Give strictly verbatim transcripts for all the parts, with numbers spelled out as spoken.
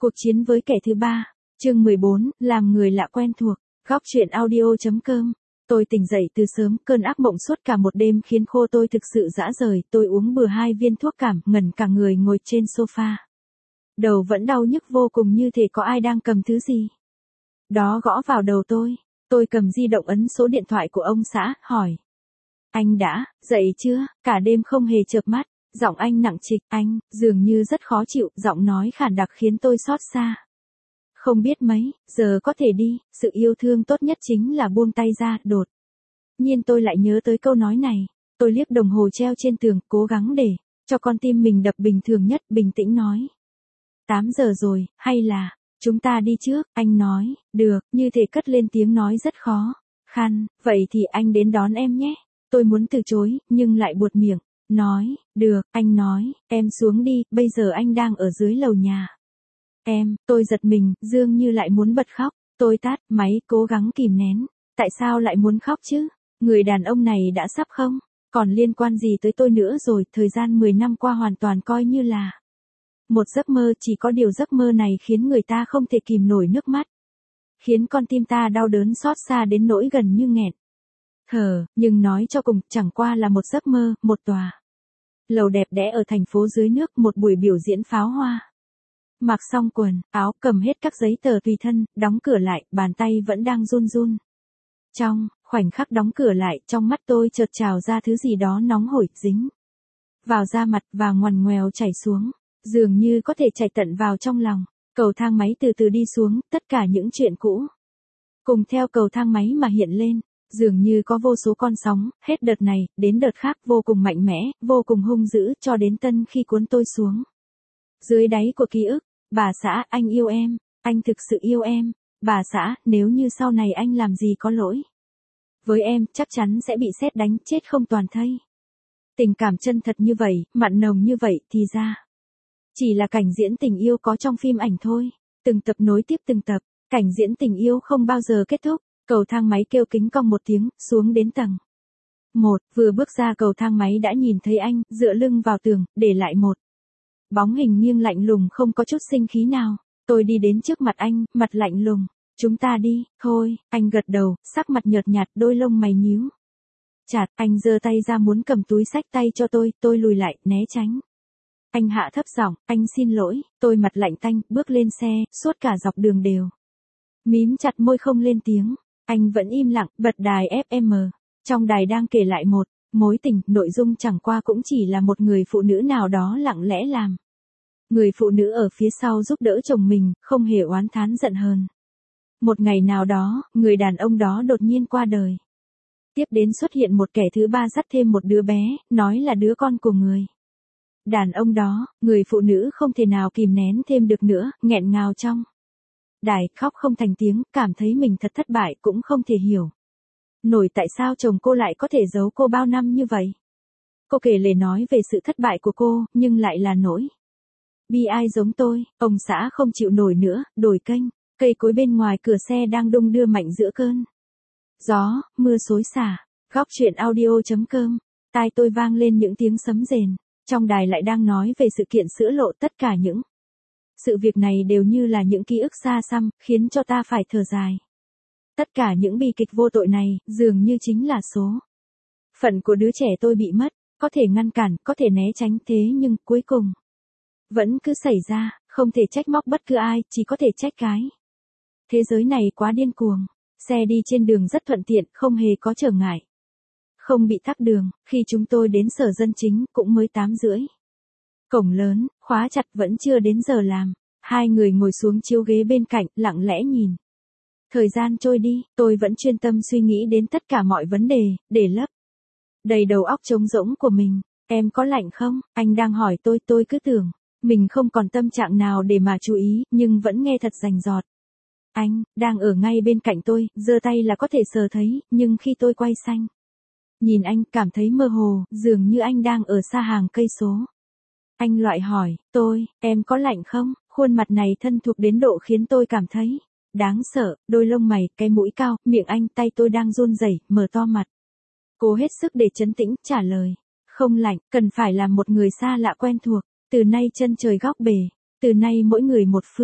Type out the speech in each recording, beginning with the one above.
Cuộc chiến với kẻ thứ ba, chương mười bốn, làm người lạ quen thuộc, góc truyện audio.com. Tôi tỉnh dậy từ sớm, cơn ác mộng suốt cả một đêm khiến khô tôi thực sự rã rời, tôi uống bừa hai viên thuốc cảm, ngẩn cả người ngồi trên sofa. Đầu vẫn đau nhức vô cùng như thể có ai đang cầm thứ gì đó gõ vào đầu tôi. Tôi cầm di động ấn số điện thoại của ông xã, hỏi. Anh đã dậy chưa? Cả đêm không hề chợp mắt. Giọng anh nặng trịch, anh, dường như rất khó chịu, giọng nói khản đặc khiến tôi xót xa. Không biết mấy, giờ có thể đi, sự yêu thương tốt nhất chính là buông tay ra, đột nhiên tôi lại nhớ tới câu nói này. Tôi liếc đồng hồ treo trên tường, cố gắng để cho con tim mình đập bình thường nhất, bình tĩnh nói. tám giờ rồi, hay là, chúng ta đi trước, anh nói, được, như thể cất lên tiếng nói rất khó khăn, vậy thì anh đến đón em nhé. Tôi muốn từ chối, nhưng lại buột miệng. Nói, được, anh nói, em xuống đi, bây giờ anh đang ở dưới lầu nhà. Em, tôi giật mình, dường như lại muốn bật khóc, tôi tắt máy, cố gắng kìm nén. Tại sao lại muốn khóc chứ? Người đàn ông này đã sắp không? Còn liên quan gì tới tôi nữa rồi, thời gian mười năm qua hoàn toàn coi như là một giấc mơ, chỉ có điều giấc mơ này khiến người ta không thể kìm nổi nước mắt. Khiến con tim ta đau đớn xót xa đến nỗi gần như nghẹn thở, nhưng nói cho cùng, chẳng qua là một giấc mơ, một tòa lầu đẹp đẽ ở thành phố dưới nước, một buổi biểu diễn pháo hoa. Mặc xong quần, áo, cầm hết các giấy tờ tùy thân, đóng cửa lại, bàn tay vẫn đang run run. Trong khoảnh khắc đóng cửa lại, trong mắt tôi chợt trào ra thứ gì đó nóng hổi, dính vào da mặt và ngoằn ngoèo chảy xuống, dường như có thể chảy tận vào trong lòng. Cầu thang máy từ từ đi xuống, tất cả những chuyện cũ cùng theo cầu thang máy mà hiện lên. Dường như có vô số con sóng, hết đợt này, đến đợt khác, vô cùng mạnh mẽ, vô cùng hung dữ, cho đến tân khi cuốn tôi xuống dưới đáy của ký ức. Bà xã, anh yêu em, anh thực sự yêu em. Bà xã, nếu như sau này anh làm gì có lỗi với em, chắc chắn sẽ bị sét đánh chết không toàn thây. Tình cảm chân thật như vậy, mặn nồng như vậy, thì ra chỉ là cảnh diễn tình yêu có trong phim ảnh thôi. Từng tập nối tiếp từng tập, cảnh diễn tình yêu không bao giờ kết thúc. Cầu thang máy kêu kính cong một tiếng, xuống đến tầng một, vừa bước ra cầu thang máy đã nhìn thấy anh, dựa lưng vào tường, để lại một bóng hình nghiêng lạnh lùng không có chút sinh khí nào. Tôi đi đến trước mặt anh, mặt lạnh lùng. Chúng ta đi, thôi, anh gật đầu, sắc mặt nhợt nhạt, đôi lông mày nhíu chặt, anh giơ tay ra muốn cầm túi xách tay cho tôi, tôi lùi lại, né tránh. Anh hạ thấp giọng, anh xin lỗi, tôi mặt lạnh tanh, bước lên xe, suốt cả dọc đường đều mím chặt môi không lên tiếng. Anh vẫn im lặng, bật đài ép em. Trong đài đang kể lại một mối tình, nội dung chẳng qua cũng chỉ là một người phụ nữ nào đó lặng lẽ làm người phụ nữ ở phía sau giúp đỡ chồng mình, không hề oán thán giận hờn. Một ngày nào đó, người đàn ông đó đột nhiên qua đời. Tiếp đến xuất hiện một kẻ thứ ba dắt thêm một đứa bé, nói là đứa con của người đàn ông đó. Người phụ nữ không thể nào kìm nén thêm được nữa, nghẹn ngào trong đài, khóc không thành tiếng, cảm thấy mình thật thất bại, cũng không thể hiểu nổi tại sao chồng cô lại có thể giấu cô bao năm như vậy. Cô kể lể nói về sự thất bại của cô, nhưng lại là nỗi bi ai giống tôi. Ông xã không chịu nổi nữa, đổi kênh. Cây cối bên ngoài cửa xe đang đung đưa mạnh giữa cơn gió, mưa xối xả. Góc truyện audio.com. Tai tôi vang lên những tiếng sấm rền. Trong đài lại đang nói về sự kiện sữa lộ, tất cả những sự việc này đều như là những ký ức xa xăm, khiến cho ta phải thở dài. Tất cả những bi kịch vô tội này, dường như chính là số phận của đứa trẻ tôi bị mất. Có thể ngăn cản, có thể né tránh, thế nhưng cuối cùng vẫn cứ xảy ra. Không thể trách móc bất cứ ai, chỉ có thể trách cái thế giới này quá điên cuồng. Xe đi trên đường rất thuận tiện, không hề có trở ngại, không bị tắc đường. Khi chúng tôi đến sở dân chính, cũng mới tám rưỡi. Cổng lớn, khóa chặt, vẫn chưa đến giờ làm. Hai người ngồi xuống chiếu ghế bên cạnh, lặng lẽ nhìn thời gian trôi đi. Tôi vẫn chuyên tâm suy nghĩ đến tất cả mọi vấn đề, để lấp đầy đầu óc trống rỗng của mình. Em có lạnh không? Anh đang hỏi tôi, tôi cứ tưởng mình không còn tâm trạng nào để mà chú ý, nhưng vẫn nghe thật rành rọt. Anh đang ở ngay bên cạnh tôi, giơ tay là có thể sờ thấy, nhưng khi tôi quay sang nhìn anh, cảm thấy mơ hồ, dường như anh đang ở xa hàng cây số. Anh loại hỏi, tôi, em có lạnh không? Khuôn mặt này thân thuộc đến độ khiến tôi cảm thấy đáng sợ, đôi lông mày, cái mũi cao, miệng anh, tay tôi đang run rẩy, mở to mặt. Cố hết sức để trấn tĩnh, trả lời. Không lạnh, cần phải là một người xa lạ quen thuộc. Từ nay chân trời góc bể, từ nay mỗi người một phương.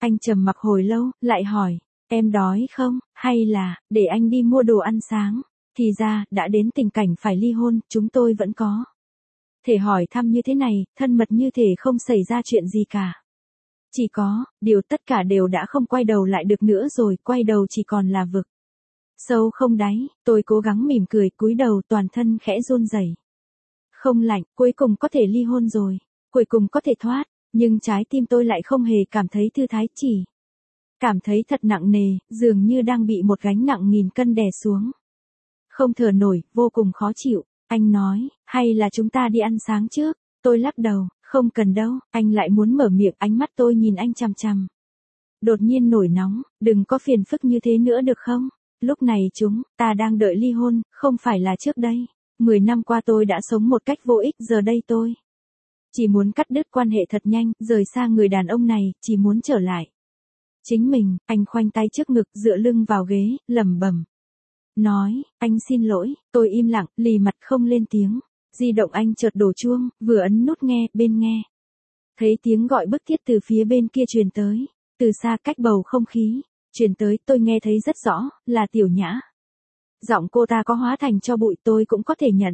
Anh trầm mặc hồi lâu, lại hỏi, em đói không, hay là, để anh đi mua đồ ăn sáng. Thì ra, đã đến tình cảnh phải ly hôn, chúng tôi vẫn có thể hỏi thăm như thế này, thân mật như thể không xảy ra chuyện gì cả. Chỉ có, điều tất cả đều đã không quay đầu lại được nữa rồi, quay đầu chỉ còn là vực sâu không đáy. Tôi cố gắng mỉm cười, cúi đầu, toàn thân khẽ run rẩy. Không lạnh, cuối cùng có thể ly hôn rồi, cuối cùng có thể thoát, nhưng trái tim tôi lại không hề cảm thấy thư thái, chỉ cảm thấy thật nặng nề, dường như đang bị một gánh nặng nghìn cân đè xuống. Không thở nổi, vô cùng khó chịu. Anh nói, hay là chúng ta đi ăn sáng trước? Tôi lắc đầu, không cần đâu. Anh lại muốn mở miệng, ánh mắt tôi nhìn anh chằm chằm. Đột nhiên nổi nóng, đừng có phiền phức như thế nữa được không? Lúc này chúng ta đang đợi ly hôn, không phải là trước đây. Mười năm qua tôi đã sống một cách vô ích, giờ đây tôi chỉ muốn cắt đứt quan hệ thật nhanh, rời xa người đàn ông này, chỉ muốn trở lại chính mình. Anh khoanh tay trước ngực, dựa lưng vào ghế, lẩm bẩm nói, anh xin lỗi. Tôi im lặng, lì mặt không lên tiếng. Di động anh chợt đổ chuông, vừa ấn nút nghe, bên nghe thấy tiếng gọi bức thiết từ phía bên kia truyền tới, từ xa cách bầu không khí truyền tới. Tôi nghe thấy rất rõ, là Tiểu Nhã. Giọng cô ta có hóa thành cho bụi tôi cũng có thể nhận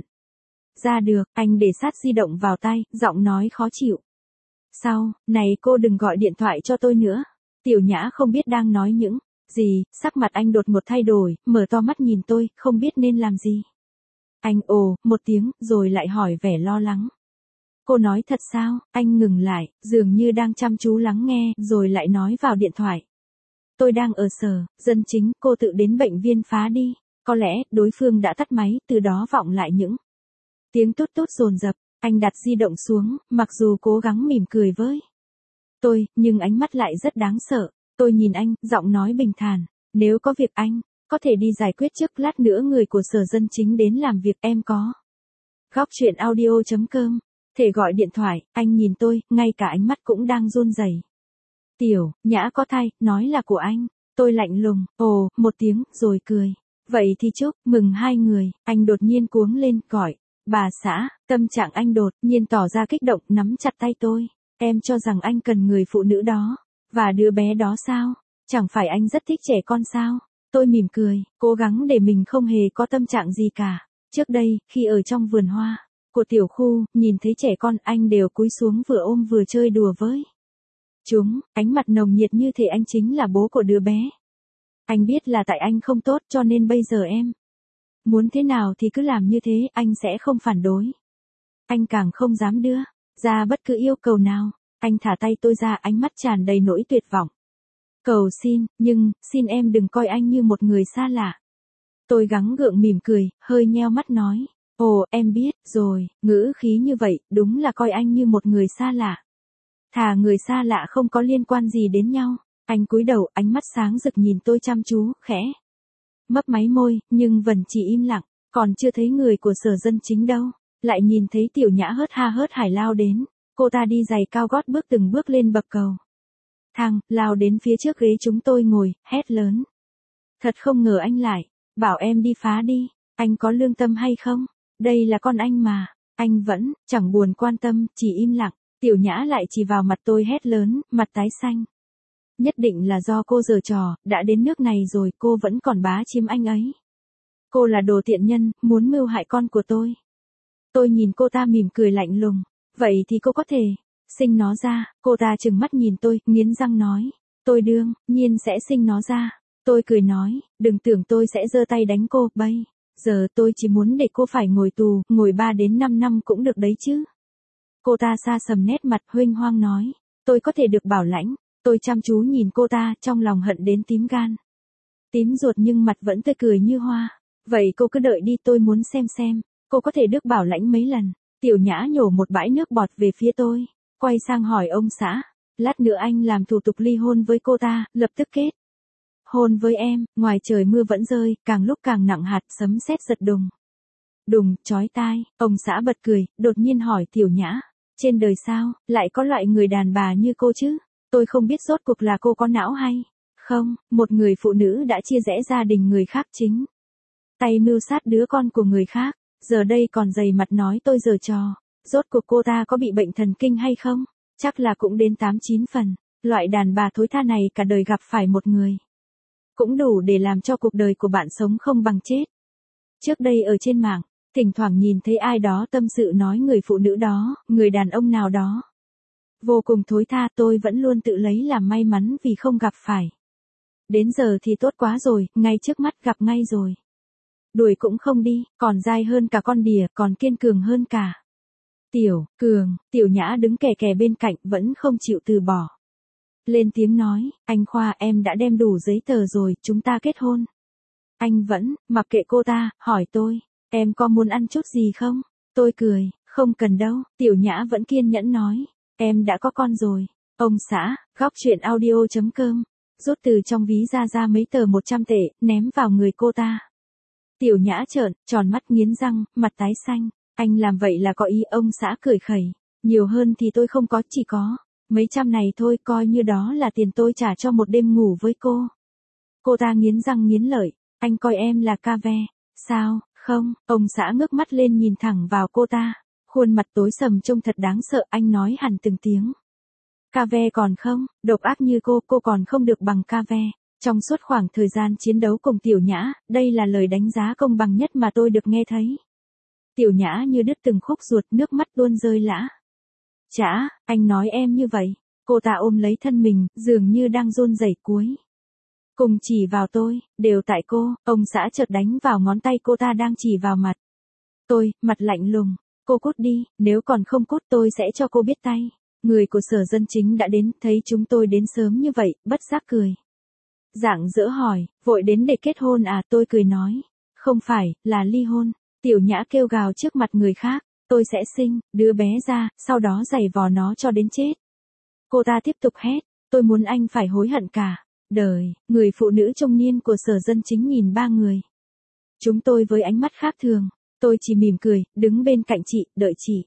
ra được. Anh để sát di động vào tay, giọng nói khó chịu. Sau này cô đừng gọi điện thoại cho tôi nữa. Tiểu Nhã không biết đang nói những gì, sắc mặt anh đột ngột thay đổi, mở to mắt nhìn tôi, không biết nên làm gì. Anh ồ, một tiếng, rồi lại hỏi vẻ lo lắng. Cô nói thật sao? Anh ngừng lại, dường như đang chăm chú lắng nghe, rồi lại nói vào điện thoại. Tôi đang ở sở dân chính, cô tự đến bệnh viên phá đi. Có lẽ, đối phương đã tắt máy, từ đó vọng lại những tiếng tút tút dồn dập. Anh đặt di động xuống, mặc dù cố gắng mỉm cười với tôi, nhưng ánh mắt lại rất đáng sợ. Tôi nhìn anh, giọng nói bình thản. Nếu có việc anh có thể đi giải quyết trước, lát nữa người của sở dân chính đến làm việc, em có góc chuyện audio chấm com thể gọi điện thoại. Anh nhìn tôi, ngay cả ánh mắt cũng đang run rẩy. Tiểu Nhã có thai, nói là của anh. Tôi lạnh lùng, ồ, một tiếng, rồi cười. Vậy thì chúc mừng hai người. Anh đột nhiên cuống lên, gọi, bà xã. Tâm trạng anh đột nhiên tỏ ra kích động, nắm chặt tay tôi. Em cho rằng anh cần người phụ nữ đó và đứa bé đó sao? Chẳng phải anh rất thích trẻ con sao? Tôi mỉm cười, cố gắng để mình không hề có tâm trạng gì cả. Trước đây, khi ở trong vườn hoa của tiểu khu, nhìn thấy trẻ con, anh đều cúi xuống vừa ôm vừa chơi đùa với chúng, ánh mặt nồng nhiệt như thể anh chính là bố của đứa bé. Anh biết là tại anh không tốt, cho nên bây giờ em muốn thế nào thì cứ làm như thế, anh sẽ không phản đối. Anh càng không dám đưa ra bất cứ yêu cầu nào. Anh thả tay tôi ra, ánh mắt tràn đầy nỗi tuyệt vọng. Cầu xin, nhưng, xin em đừng coi anh như một người xa lạ. Tôi gắng gượng mỉm cười, hơi nheo mắt nói. Ồ, em biết, rồi, ngữ khí như vậy, đúng là coi anh như một người xa lạ. Thà người xa lạ không có liên quan gì đến nhau. Anh cúi đầu, ánh mắt sáng rực nhìn tôi chăm chú, khẽ mấp máy môi, nhưng vẫn chỉ im lặng. Còn chưa thấy người của sở dân chính đâu, lại nhìn thấy Tiểu Nhã hớt ha hớt hải lao đến. Cô ta đi giày cao gót bước từng bước lên bậc cầu thang, lao đến phía trước ghế chúng tôi ngồi, hét lớn. Thật không ngờ anh lại bảo em đi phá đi. Anh có lương tâm hay không? Đây là con anh mà. Anh vẫn chẳng buồn quan tâm, chỉ im lặng. Tiểu Nhã lại chỉ vào mặt tôi hét lớn, mặt tái xanh. Nhất định là do cô giở trò, đã đến nước này rồi cô vẫn còn bá chiếm anh ấy. Cô là đồ tiện nhân, muốn mưu hại con của tôi. Tôi nhìn cô ta mỉm cười lạnh lùng. Vậy thì cô có thể sinh nó ra. Cô ta trừng mắt nhìn tôi, nghiến răng nói. Tôi đương nhiên sẽ sinh nó ra. Tôi cười nói, đừng tưởng tôi sẽ giơ tay đánh cô, bây giờ tôi chỉ muốn để cô phải ngồi tù, ngồi ba đến năm năm cũng được đấy chứ. Cô ta xa sầm nét mặt, huênh hoang nói, tôi có thể được bảo lãnh. Tôi chăm chú nhìn cô ta, trong lòng hận đến tím gan tím ruột, nhưng mặt vẫn tươi cười như hoa. Vậy cô cứ đợi đi, tôi muốn xem xem cô có thể được bảo lãnh mấy lần. Tiểu Nhã nhổ một bãi nước bọt về phía tôi, quay sang hỏi ông xã, lát nữa anh làm thủ tục ly hôn với cô ta, lập tức kết hôn với em. Ngoài trời mưa vẫn rơi, càng lúc càng nặng hạt, sấm sét giật đùng đùng, chói tai. Ông xã bật cười, đột nhiên hỏi Tiểu Nhã, trên đời sao lại có loại người đàn bà như cô chứ? Tôi không biết rốt cuộc là cô có não hay không, một người phụ nữ đã chia rẽ gia đình người khác, chính tay mưu sát đứa con của người khác, giờ đây còn dày mặt nói tôi giở trò. Rốt cuộc cô ta có bị bệnh thần kinh hay không? Chắc là cũng đến tám chín phần. Loại đàn bà thối tha này cả đời gặp phải một người. Cũng đủ để làm cho cuộc đời của bạn sống không bằng chết. Trước đây ở trên mạng, thỉnh thoảng nhìn thấy ai đó tâm sự nói người phụ nữ đó, người đàn ông nào đó. Vô cùng thối tha, tôi vẫn luôn tự lấy làm may mắn vì không gặp phải. Đến giờ thì tốt quá rồi, ngay trước mắt gặp ngay rồi. Đuổi cũng không đi, còn dai hơn cả con đỉa, còn kiên cường hơn cả. Tiểu, Cường, Tiểu Nhã đứng kè kè bên cạnh vẫn không chịu từ bỏ. Lên tiếng nói, anh Khoa em đã đem đủ giấy tờ rồi, chúng ta kết hôn. Anh vẫn, mặc kệ cô ta, hỏi tôi, em có muốn ăn chút gì không? Tôi cười, không cần đâu, Tiểu Nhã vẫn kiên nhẫn nói, em đã có con rồi. Ông xã, góc chuyện audio chấm com, rút từ trong ví ra ra mấy tờ một trăm tệ, ném vào người cô ta. Tiểu Nhã trợn, tròn mắt nghiến răng, mặt tái xanh, anh làm vậy là có ý, ông xã cười khẩy, nhiều hơn thì tôi không có, chỉ có mấy trăm này thôi, coi như đó là tiền tôi trả cho một đêm ngủ với cô. Cô ta nghiến răng nghiến lợi, anh coi em là ca ve, sao, không, ông xã ngước mắt lên nhìn thẳng vào cô ta, khuôn mặt tối sầm trông thật đáng sợ, anh nói hẳn từng tiếng. Ca ve còn không, độc ác như cô, cô còn không được bằng ca ve. Trong suốt khoảng thời gian chiến đấu cùng Tiểu Nhã, đây là lời đánh giá công bằng nhất mà tôi được nghe thấy. Tiểu Nhã như đứt từng khúc ruột, nước mắt luôn rơi lã. Chả, anh nói em như vậy. Cô ta ôm lấy thân mình, dường như đang run rẩy cuối. Cùng chỉ vào tôi, đều tại cô, ông xã chợt đánh vào ngón tay cô ta đang chỉ vào mặt. Tôi, mặt lạnh lùng, cô cút đi, nếu còn không cút tôi sẽ cho cô biết tay. Người của Sở Dân Chính đã đến, thấy chúng tôi đến sớm như vậy, bất giác cười. Rạng rỡ hỏi, vội đến để kết hôn à? Tôi cười nói, không phải, là ly hôn. Tiểu Nhã kêu gào trước mặt người khác, tôi sẽ sinh đứa bé ra, sau đó giày vò nó cho đến chết. Cô ta tiếp tục hét, tôi muốn anh phải hối hận cả đời. Người phụ nữ trung niên của Sở Dân Chính nhìn ba người chúng tôi với ánh mắt khác thường. Tôi chỉ mỉm cười, đứng bên cạnh chị, đợi chị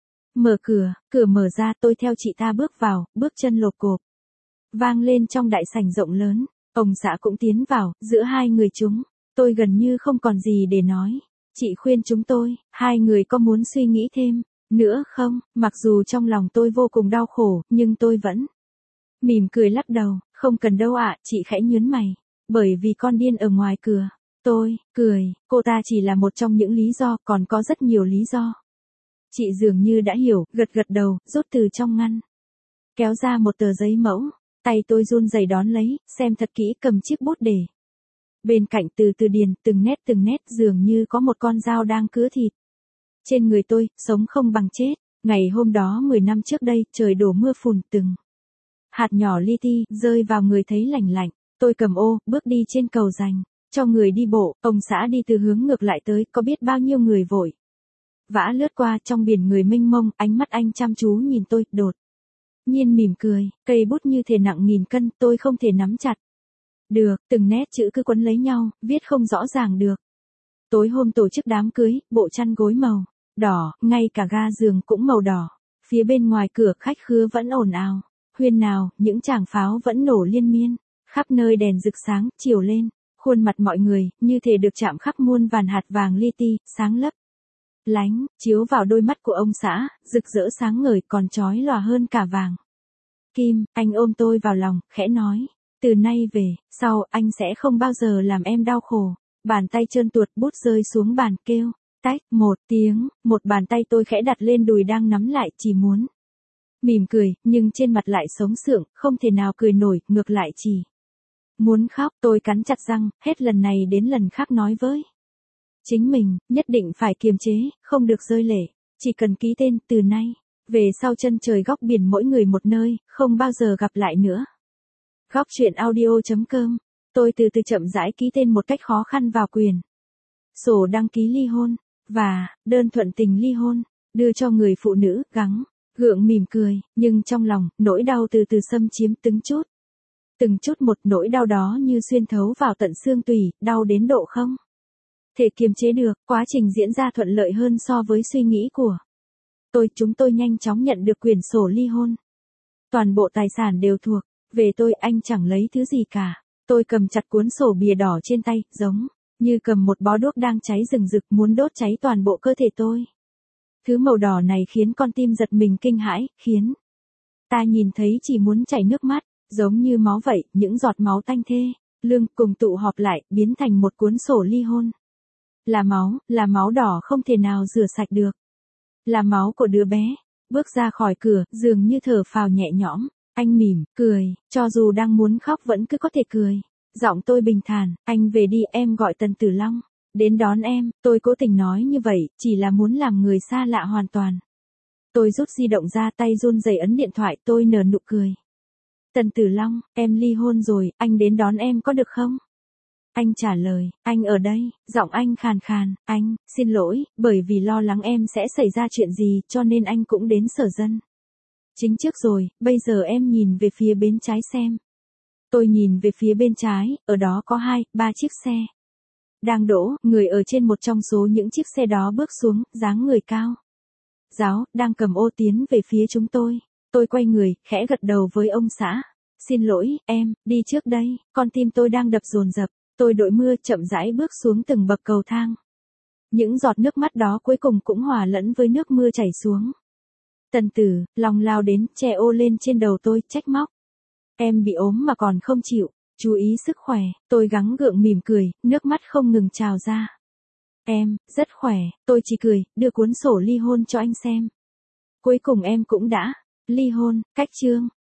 mở cửa. Cửa mở ra, tôi theo chị ta bước vào, bước chân lộp cộp vang lên trong đại sảnh rộng lớn. Ông xã cũng tiến vào, giữa hai người chúng, tôi gần như không còn gì để nói. Chị khuyên chúng tôi, hai người có muốn suy nghĩ thêm nữa không? Mặc dù trong lòng tôi vô cùng đau khổ, nhưng tôi vẫn mỉm cười lắc đầu, không cần đâu ạ, chị khẽ nhớn mày. Bởi vì con điên ở ngoài cửa. Tôi cười, cô ta chỉ là một trong những lý do, còn có rất nhiều lý do. Chị dường như đã hiểu, gật gật đầu, rút từ trong ngăn kéo ra một tờ giấy mẫu. Tay tôi run rẩy đón lấy, xem thật kỹ, cầm chiếc bút để bên cạnh từ từ điền, từng nét từng nét, dường như có một con dao đang cứa thịt trên người tôi, sống không bằng chết. Ngày hôm đó mười năm trước đây, trời đổ mưa phùn, từng hạt nhỏ li ti rơi vào người thấy lành lạnh. Tôi cầm ô, bước đi trên cầu dành cho người đi bộ. Ông xã đi từ hướng ngược lại tới, có biết bao nhiêu người vội vã lướt qua, trong biển người mênh mông, ánh mắt anh chăm chú nhìn tôi, đột nhiên mỉm cười, cây bút như thể nặng nghìn cân, tôi không thể nắm chặt được, từng nét chữ cứ quấn lấy nhau, viết không rõ ràng được. Tối hôm tổ chức đám cưới, bộ chăn gối màu đỏ, ngay cả ga giường cũng màu đỏ. Phía bên ngoài cửa khách khứa vẫn ồn ào, huyên nào, những tràng pháo vẫn nổ liên miên, khắp nơi đèn rực sáng, chiều lên, khuôn mặt mọi người như thể được chạm khắc muôn vàn hạt vàng li ti, sáng lấp lánh, chiếu vào đôi mắt của ông xã, rực rỡ sáng ngời, còn chói lòa hơn cả vàng kim. Anh ôm tôi vào lòng, khẽ nói, từ nay về sau, anh sẽ không bao giờ làm em đau khổ. Bàn tay trơn tuột, bút rơi xuống bàn, kêu tách một tiếng, một bàn tay tôi khẽ đặt lên đùi đang nắm lại, chỉ muốn mỉm cười, nhưng trên mặt lại sống sượng, không thể nào cười nổi, ngược lại chỉ muốn khóc. Tôi cắn chặt răng, hết lần này đến lần khác nói với chính mình, nhất định phải kiềm chế, không được rơi lệ, chỉ cần ký tên, từ nay về sau chân trời góc biển mỗi người một nơi, không bao giờ gặp lại nữa. Góc chuyện audio chấm com, tôi từ từ chậm rãi ký tên một cách khó khăn vào quyền sổ đăng ký ly hôn, và đơn thuận tình ly hôn, đưa cho người phụ nữ, gắng gượng mỉm cười, nhưng trong lòng, nỗi đau từ từ xâm chiếm từng chút. Từng chút một, nỗi đau đó như xuyên thấu vào tận xương tủy, đau đến độ không thể kiềm chế được. Quá trình diễn ra thuận lợi hơn so với suy nghĩ của tôi. Chúng tôi nhanh chóng nhận được quyển sổ ly hôn. Toàn bộ tài sản đều thuộc về tôi, anh chẳng lấy thứ gì cả. Tôi cầm chặt cuốn sổ bìa đỏ trên tay, giống như cầm một bó đuốc đang cháy rừng rực, muốn đốt cháy toàn bộ cơ thể tôi. Thứ màu đỏ này khiến con tim giật mình kinh hãi, khiến Ta nhìn thấy chỉ muốn chảy nước mắt, giống như máu vậy, những giọt máu tanh thê, lương cùng tụ họp lại, biến thành một cuốn sổ ly hôn. Là máu, là máu đỏ không thể nào rửa sạch được. Là máu của đứa bé. Bước ra khỏi cửa, dường như thở phào nhẹ nhõm. Anh mỉm, cười, cho dù đang muốn khóc vẫn cứ có thể cười. Giọng tôi bình thản, anh về đi, em gọi Tần Tử Long đến đón em. Tôi cố tình nói như vậy, chỉ là muốn làm người xa lạ hoàn toàn. Tôi rút di động ra, tay run rẩy ấn điện thoại, tôi nở nụ cười. Tần Tử Long, em ly hôn rồi, anh đến đón em có được không? Anh trả lời, anh ở đây, giọng anh khàn khàn, anh, xin lỗi, bởi vì lo lắng em sẽ xảy ra chuyện gì cho nên anh cũng đến sở dân chính trước rồi, bây giờ em nhìn về phía bên trái xem. Tôi nhìn về phía bên trái, ở đó có hai, ba chiếc xe đang đỗ, người ở trên một trong số những chiếc xe đó bước xuống, dáng người cao ráo, đang cầm ô tiến về phía chúng tôi. Tôi quay người, khẽ gật đầu với ông xã. Xin lỗi, em, đi trước đây, con tim tôi đang đập dồn dập. Tôi đội mưa chậm rãi bước xuống từng bậc cầu thang. Những giọt nước mắt đó cuối cùng cũng hòa lẫn với nước mưa chảy xuống. Tần Tử Long lao đến, che ô lên trên đầu tôi, trách móc. Em bị ốm mà còn không chịu, chú ý sức khỏe. Tôi gắng gượng mỉm cười, nước mắt không ngừng trào ra. Em, rất khỏe, tôi chỉ cười, đưa cuốn sổ ly hôn cho anh xem. Cuối cùng em cũng đã ly hôn, cách chương.